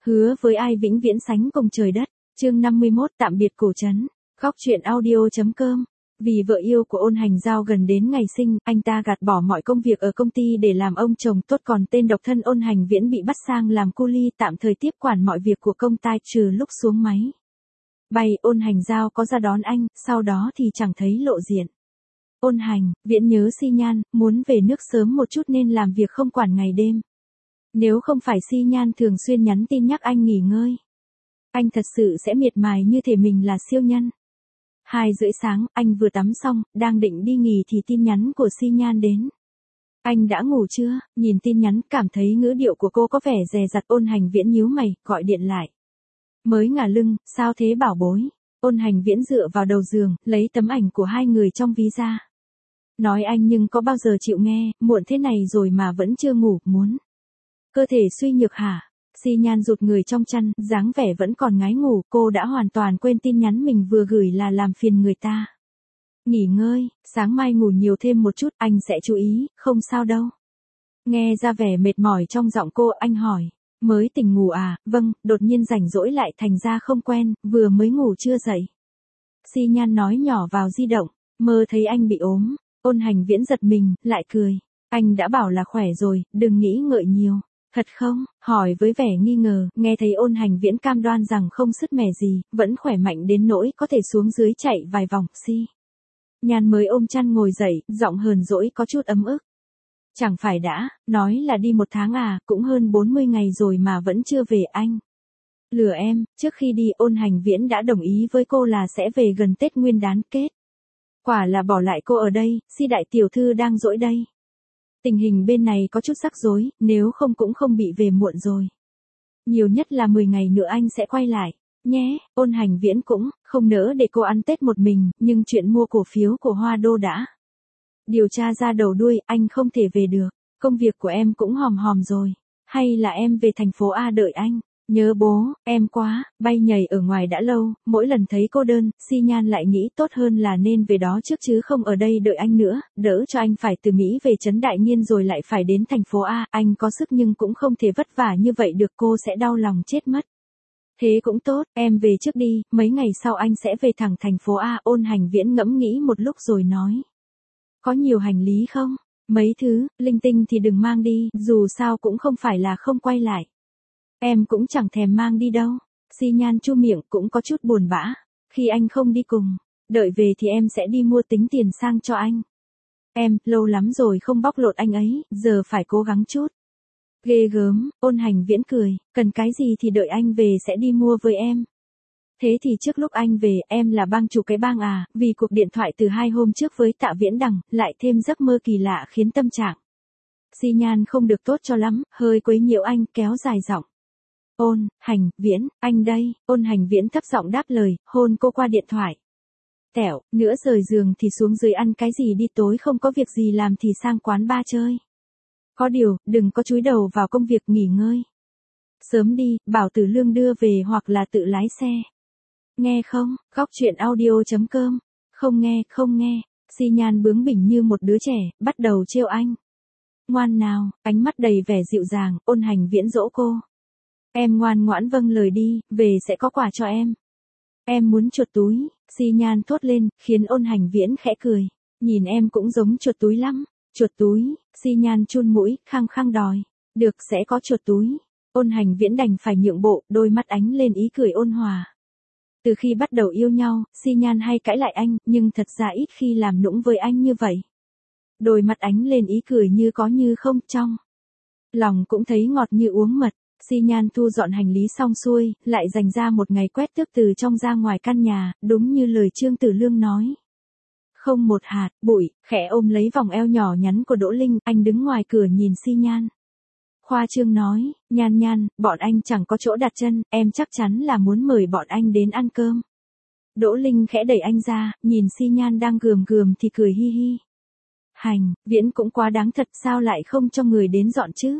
Hứa với ai vĩnh viễn sánh cùng trời đất. Chương 51 tạm biệt cổ trấn. Góc truyện audio.com. Vì vợ yêu của Ôn Hành Giao gần đến ngày sinh, anh ta gạt bỏ mọi công việc ở công ty để làm ông chồng tốt, còn tên độc thân Ôn Hành Viễn bị bắt sang làm cu li tạm thời tiếp quản mọi việc của công ty trừ lúc xuống máy bay. Ôn Hành Giao có ra đón anh, sau đó thì chẳng thấy lộ diện. Ôn Hành Viễn nhớ Xi Nhan, muốn về nước sớm một chút nên làm việc không quản ngày đêm. Nếu không phải Xi Nhan thường xuyên nhắn tin nhắc anh nghỉ ngơi, anh thật sự sẽ miệt mài như thể mình là siêu nhân. 2:30 sáng, anh vừa tắm xong, đang định đi nghỉ thì tin nhắn của Xi Nhan đến. Anh đã ngủ chưa? Nhìn tin nhắn, cảm thấy ngữ điệu của cô có vẻ dè dặt. Ôn Hành Viễn nhíu mày, gọi điện lại. Mới ngả lưng, sao thế bảo bối? Ôn Hành Viễn dựa vào đầu giường, lấy tấm ảnh của hai người trong ví ra. Nói anh nhưng có bao giờ chịu nghe, muộn thế này rồi mà vẫn chưa ngủ, muốn. Cơ thể suy nhược hả? Xi Nhan rụt người trong chăn, dáng vẻ vẫn còn ngái ngủ, cô đã hoàn toàn quên tin nhắn mình vừa gửi là làm phiền người ta. Nghỉ ngơi, sáng mai ngủ nhiều thêm một chút, anh sẽ chú ý, không sao đâu. Nghe ra vẻ mệt mỏi trong giọng cô, anh hỏi, mới tỉnh ngủ à? Vâng, đột nhiên rảnh rỗi lại thành ra không quen, vừa mới ngủ chưa dậy. Xi Nhan nói nhỏ vào di động, mơ thấy anh bị ốm. Ôn Hành Viễn giật mình, lại cười. Anh đã bảo là khỏe rồi, đừng nghĩ ngợi nhiều. Thật không? Hỏi với vẻ nghi ngờ, nghe thấy Ôn Hành Viễn cam đoan rằng không sứt mẻ gì, vẫn khỏe mạnh đến nỗi có thể xuống dưới chạy vài vòng. Xi Nhan mới ôm chăn ngồi dậy, giọng hờn dỗi có chút ấm ức. Chẳng phải đã, nói là đi 1 tháng à, cũng hơn 40 ngày rồi mà vẫn chưa về anh. Lừa em, trước khi đi Ôn Hành Viễn đã đồng ý với cô là sẽ về gần Tết Nguyên đán. Kết quả là bỏ lại cô ở đây, Xi đại tiểu thư đang dỗi đây. Tình hình bên này có chút rắc rối, nếu không cũng không bị về muộn rồi. Nhiều nhất là 10 ngày nữa anh sẽ quay lại, nhé. Ôn Hành Viễn cũng không nỡ để cô ăn Tết một mình, nhưng chuyện mua cổ phiếu của Hoa Đô đã điều tra ra đầu đuôi, anh không thể về được. Công việc của em cũng hòm hòm rồi. Hay là em về thành phố A đợi anh? Nhớ bố, em quá. Bay nhảy ở ngoài đã lâu, mỗi lần thấy cô đơn, Xi Nhan lại nghĩ tốt hơn là nên về đó trước chứ không ở đây đợi anh nữa, đỡ cho anh phải từ Mỹ về Trấn Đại Nhiên rồi lại phải đến thành phố A. Anh có sức nhưng cũng không thể vất vả như vậy được, cô sẽ đau lòng chết mất. Thế cũng tốt, em về trước đi, mấy ngày sau anh sẽ về thẳng thành phố A. Ôn Hành Viễn ngẫm nghĩ một lúc rồi nói. Có nhiều hành lý không? Mấy thứ, linh tinh thì đừng mang đi, dù sao cũng không phải là không quay lại. Em cũng chẳng thèm mang đi đâu. Xi Nhan chu miệng, cũng có chút buồn bã. Khi anh không đi cùng, đợi về thì em sẽ đi mua tính tiền sang cho anh. Em, lâu lắm rồi không bóc lột anh ấy, giờ phải cố gắng chút. Ghê gớm. Ôn Hành Viễn cười, cần cái gì thì đợi anh về sẽ đi mua với em. Thế thì trước lúc anh về, em là bang chủ cái bang à? Vì cuộc điện thoại từ 2 hôm trước với Tạ Viễn Đằng, lại thêm giấc mơ kỳ lạ khiến tâm trạng Xi Nhan không được tốt cho lắm, hơi quấy nhiễu anh, kéo dài giọng. Ôn Hành Viễn, anh đây. Ôn Hành Viễn thấp giọng đáp lời, hôn cô qua điện thoại. Tẻo, nữa rời giường thì xuống dưới ăn cái gì đi, tối không có việc gì làm thì sang quán bar chơi. Có điều, đừng có chúi đầu vào công việc, nghỉ ngơi sớm đi, bảo Tử Lương đưa về hoặc là tự lái xe. Nghe không? Góc truyện audio.com. Không nghe. Xi Nhan bướng bỉnh như một đứa trẻ, bắt đầu trêu anh. Ngoan nào, ánh mắt đầy vẻ dịu dàng. Ôn Hành Viễn dỗ cô. Em ngoan ngoãn vâng lời đi, về sẽ có quà cho em. Em muốn chuột túi. Xi Nhan thốt lên, khiến Ôn Hành Viễn khẽ cười. Nhìn em cũng giống chuột túi lắm. Chuột túi. Xi Nhan chun mũi, khăng khăng đòi. Được, sẽ có chuột túi. Ôn Hành Viễn đành phải nhượng bộ, đôi mắt ánh lên ý cười ôn hòa. Từ khi bắt đầu yêu nhau, Xi Nhan hay cãi lại anh, nhưng thật ra ít khi làm nũng với anh như vậy. Đôi mắt ánh lên ý cười như có như không, trong lòng cũng thấy ngọt như uống mật. Xi Nhan thu dọn hành lý xong xuôi, lại dành ra một ngày quét tước từ trong ra ngoài căn nhà, đúng như lời Trương Tử Lương nói. Không một hạt bụi. Khẽ ôm lấy vòng eo nhỏ nhắn của Đỗ Linh, anh đứng ngoài cửa nhìn Xi Nhan. Khoa trương nói, Nhan, bọn anh chẳng có chỗ đặt chân, em chắc chắn là muốn mời bọn anh đến ăn cơm. Đỗ Linh khẽ đẩy anh ra, nhìn Xi Nhan đang gườm thì cười hi hi. Hành Viễn cũng quá đáng thật, sao lại không cho người đến dọn chứ?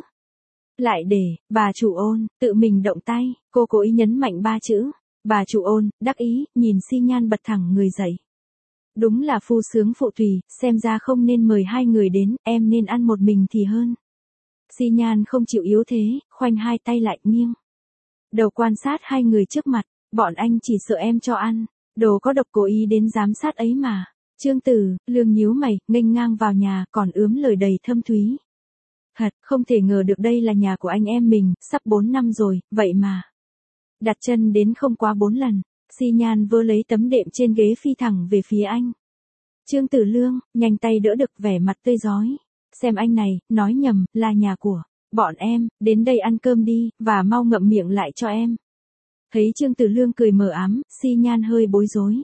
Lại để bà chủ Ôn tự mình động tay. Cô cố ý nhấn mạnh 3 chữ. Bà chủ Ôn đắc ý, nhìn Xi Nhan bật thẳng người dậy. Đúng là phu sướng phụ tùy, xem ra không nên mời 2 người đến, em nên ăn một mình thì hơn. Xi Nhan không chịu yếu thế, khoanh 2 tay lại, nghiêng đầu quan sát hai người trước mặt, bọn anh chỉ sợ em cho ăn, đồ có độc cố ý đến giám sát ấy mà. Trương Tử Lương nhíu mày, nghênh ngang vào nhà, còn ướm lời đầy thâm thúy. Thật, không thể ngờ được đây là nhà của anh em mình, sắp 4 năm rồi, vậy mà. Đặt chân đến không quá 4 lần, Xi Nhan vơ lấy tấm đệm trên ghế phi thẳng về phía anh. Trương Tử Lương, nhanh tay đỡ được vẻ mặt tươi rói. Xem anh này, nói nhầm, là nhà của bọn em, đến đây ăn cơm đi, và mau ngậm miệng lại cho em. Thấy Trương Tử Lương cười mờ ám, Xi Nhan hơi bối rối.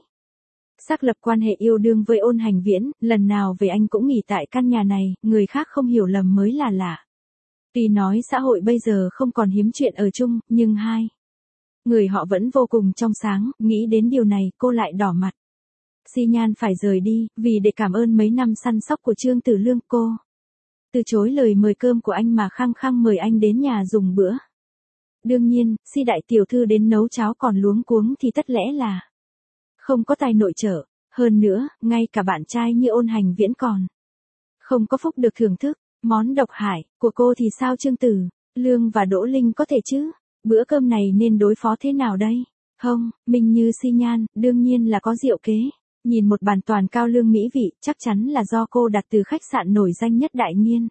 Xác lập quan hệ yêu đương với Ôn Hành Viễn, lần nào về anh cũng nghỉ tại căn nhà này, người khác không hiểu lầm mới là lạ. Tuy nói xã hội bây giờ không còn hiếm chuyện ở chung, nhưng hai người họ vẫn vô cùng trong sáng, nghĩ đến điều này cô lại đỏ mặt. Xi Nhan phải rời đi, vì để cảm ơn mấy năm săn sóc của Trương Tử Lương cô từ chối lời mời cơm của anh mà khăng khăng mời anh đến nhà dùng bữa. Đương nhiên, Si đại tiểu thư đến nấu cháo còn luống cuống thì tất lẽ là không có tài nội trợ. Hơn nữa, ngay cả bạn trai như Ôn Hành Viễn còn không có phúc được thưởng thức món độc hại của cô thì sao Trương Tử Lương và Đỗ Linh có thể chứ? Bữa cơm này nên đối phó thế nào đây? Không, mình như Xi Nhan, đương nhiên là có diệu kế. Nhìn một bàn toàn cao lương mỹ vị, chắc chắn là do cô đặt từ khách sạn nổi danh nhất Đại Nhiên.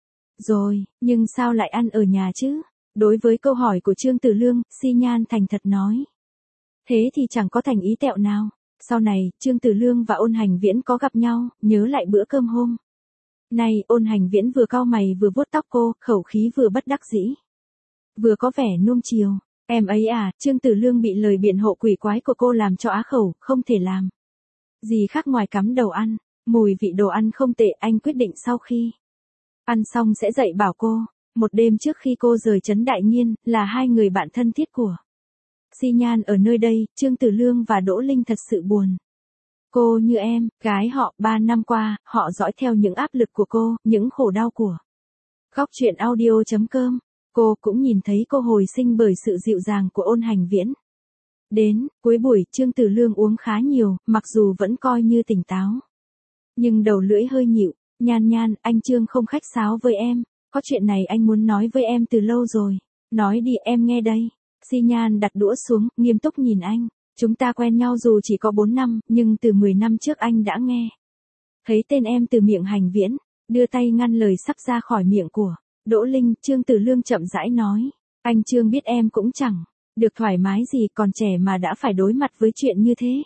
Rồi, nhưng sao lại ăn ở nhà chứ? Đối với câu hỏi của Trương Tử Lương, Xi Nhan thành thật nói. Thế thì chẳng có thành ý tẹo nào. Sau này, Trương Tử Lương và Ôn Hành Viễn có gặp nhau, nhớ lại bữa cơm hôm nay, Ôn Hành Viễn vừa cau mày vừa vuốt tóc cô, khẩu khí vừa bất đắc dĩ, vừa có vẻ nuông chiều. Em ấy à, Trương Tử Lương bị lời biện hộ quỷ quái của cô làm cho á khẩu, không thể làm gì khác ngoài cắm đầu ăn. Mùi vị đồ ăn không tệ, anh quyết định sau khi ăn xong sẽ dạy bảo cô. Một đêm trước khi cô rời trấn Đại Nhiên, là hai người bạn thân thiết của Xi Nhan ở nơi đây, Trương Tử Lương và Đỗ Linh thật sự buồn. Cô như em, gái họ, 3 năm qua, họ dõi theo những áp lực của cô, những khổ đau của Góc truyện audio.com. Cô cũng nhìn thấy cô hồi sinh bởi sự dịu dàng của Ôn Hành Viễn. Đến cuối buổi, Trương Tử Lương uống khá nhiều, mặc dù vẫn coi như tỉnh táo, nhưng đầu lưỡi hơi nhịu. Nhan Nhan, anh Trương không khách sáo với em, có chuyện này anh muốn nói với em từ lâu rồi. Nói đi, em nghe đây. Xi Nhan đặt đũa xuống, nghiêm túc nhìn anh. Chúng ta quen nhau dù chỉ có 4 năm, nhưng từ 10 năm trước anh đã nghe thấy tên em từ miệng Hành Viễn. Đưa tay ngăn lời sắp ra khỏi miệng của Đỗ Linh. Trương Tử Lương chậm rãi nói. Anh Trương biết em cũng chẳng được thoải mái gì, còn trẻ mà đã phải đối mặt với chuyện như thế.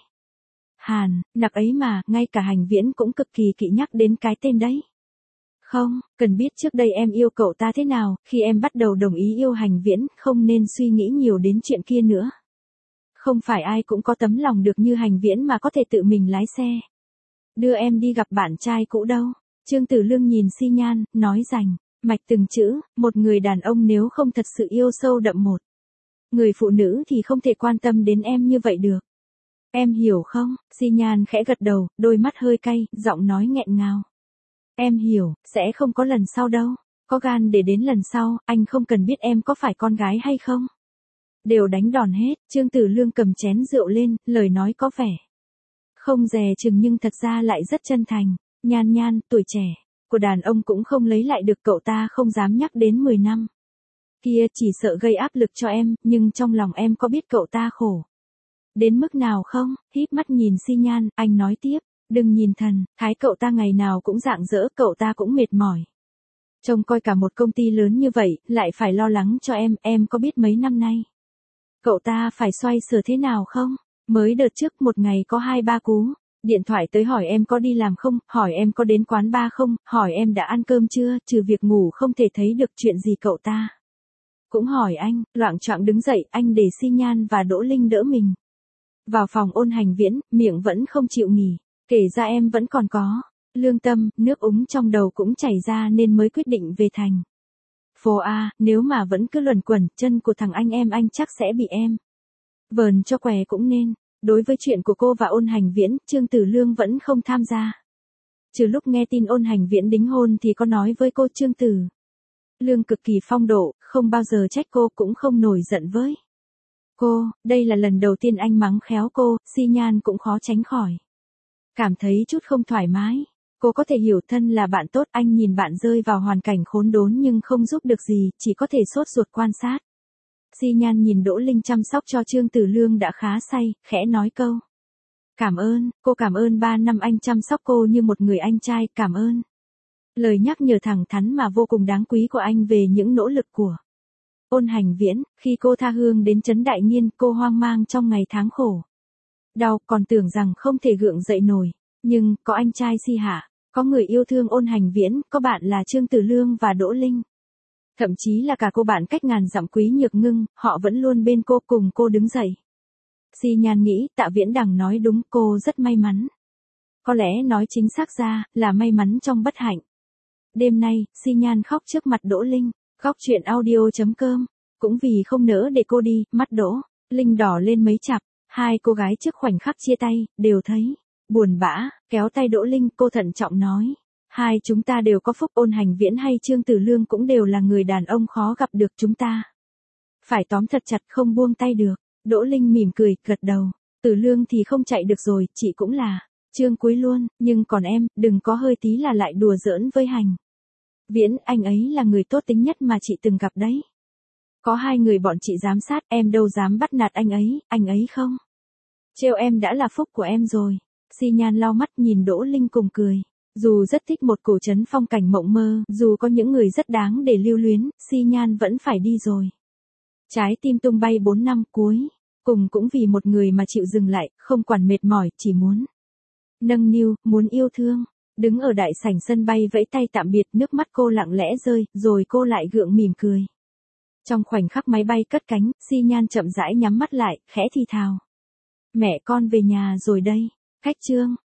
Hàn, nặc ấy mà, ngay cả Hành Viễn cũng cực kỳ kỵ nhắc đến cái tên đấy. Không, cần biết trước đây em yêu cậu ta thế nào, khi em bắt đầu đồng ý yêu Hành Viễn, không nên suy nghĩ nhiều đến chuyện kia nữa. Không phải ai cũng có tấm lòng được như Hành Viễn mà có thể tự mình lái xe đưa em đi gặp bạn trai cũ đâu. Trương Tử Lương nhìn Xi Nhan, nói rành mạch từng chữ, một người đàn ông nếu không thật sự yêu sâu đậm một người phụ nữ thì không thể quan tâm đến em như vậy được. Em hiểu không? Xi Nhan khẽ gật đầu, đôi mắt hơi cay, giọng nói nghẹn ngào. Em hiểu, sẽ không có lần sau đâu. Có gan để đến lần sau, anh không cần biết em có phải con gái hay không. Đều đánh đòn hết. Trương Tử Lương cầm chén rượu lên, lời nói có vẻ không dè chừng nhưng thật ra lại rất chân thành. Nhan Nhan, tuổi trẻ của đàn ông cũng không lấy lại được, cậu ta không dám nhắc đến 10 năm kia, chỉ sợ gây áp lực cho em, nhưng trong lòng em có biết cậu ta khổ đến mức nào không? Híp mắt nhìn Xi Nhan, anh nói tiếp. Đừng nhìn thần thái cậu ta ngày nào cũng rạng rỡ, cậu ta cũng mệt mỏi trông coi cả một công ty lớn như vậy, lại phải lo lắng cho em có biết mấy năm nay cậu ta phải xoay sở thế nào không? Mới đợt trước một ngày có 2-3 cú điện thoại tới hỏi em có đi làm không, hỏi em có đến quán bar không, hỏi em đã ăn cơm chưa, trừ việc ngủ không thể thấy được chuyện gì cậu ta cũng hỏi anh. Loạng choạng đứng dậy, anh để Xi Nhan và Đỗ Linh đỡ mình vào phòng Ôn Hành Viễn, miệng vẫn không chịu nghỉ. Kể ra em vẫn còn có lương tâm, nước úng trong đầu cũng chảy ra nên mới quyết định về thành phố A. Nếu mà vẫn cứ luẩn quẩn, chân của thằng anh chắc sẽ bị em vờn cho què cũng nên. Đối với chuyện của cô và Ôn Hành Viễn, Trương Tử Lương vẫn không tham gia. Trừ lúc nghe tin Ôn Hành Viễn đính hôn thì có nói với cô. Trương Tử Lương cực kỳ phong độ, không bao giờ trách cô, cũng không nổi giận với cô. Đây là lần đầu tiên anh mắng khéo cô. Xi Nhan cũng khó tránh khỏi cảm thấy chút không thoải mái. Cô có thể hiểu, thân là bạn tốt, anh nhìn bạn rơi vào hoàn cảnh khốn đốn nhưng không giúp được gì, chỉ có thể sốt ruột quan sát. Xi Nhan nhìn Đỗ Linh chăm sóc cho Trương Tử Lương đã khá say, khẽ nói câu. Cảm ơn, cô cảm ơn 3 năm anh chăm sóc cô như một người anh trai, cảm ơn. Lời nhắc nhở thẳng thắn mà vô cùng đáng quý của anh về những nỗ lực của Ôn Hành Viễn. Khi cô tha hương đến trấn Đại Nghiên, cô hoang mang trong ngày tháng khổ đau, còn tưởng rằng không thể gượng dậy nổi. Nhưng, có anh trai Si Hạ, có người yêu thương Ôn Hành Viễn, có bạn là Trương Tử Lương và Đỗ Linh. Thậm chí là cả cô bạn cách ngàn dặm Quý Nhược Ngưng, họ vẫn luôn bên cô, cùng cô đứng dậy. Xi Nhan nghĩ Tạ Viễn Đằng nói đúng, cô rất may mắn. Có lẽ nói chính xác ra, là may mắn trong bất hạnh. Đêm nay, Xi Nhan khóc trước mặt Đỗ Linh. Góc truyện audio.com. Cũng vì không nỡ để cô đi, mắt Đỗ Linh đỏ lên mấy chặp. Hai cô gái trước khoảnh khắc chia tay, đều thấy buồn bã, kéo tay Đỗ Linh, cô thận trọng nói. Hai chúng ta đều có phúc, Ôn Hành Viễn hay Trương Tử Lương cũng đều là người đàn ông khó gặp được, chúng ta phải tóm thật chặt, không buông tay được. Đỗ Linh mỉm cười, gật đầu. Tử Lương thì không chạy được rồi, chị cũng là Trương Cuối luôn, nhưng còn em, đừng có hơi tí là lại đùa giỡn với Hành Viễn, anh ấy là người tốt tính nhất mà chị từng gặp đấy. Có hai người bọn chị giám sát, em đâu dám bắt nạt anh ấy không trêu em đã là phúc của em rồi. Xi Nhan lau mắt nhìn Đỗ Linh cùng cười. Dù rất thích một cổ trấn phong cảnh mộng mơ, dù có những người rất đáng để lưu luyến, Xi Nhan vẫn phải đi rồi. Trái tim tung bay 4 năm cuối, cùng cũng vì một người mà chịu dừng lại, không quản mệt mỏi, chỉ muốn nâng niu, muốn yêu thương. Đứng ở đại sảnh sân bay vẫy tay tạm biệt, nước mắt cô lặng lẽ rơi, rồi cô lại gượng mỉm cười. Trong khoảnh khắc máy bay cất cánh, Xi Nhan chậm rãi nhắm mắt lại, khẽ thì thào. Mẹ con về nhà rồi đây. Khách Trương.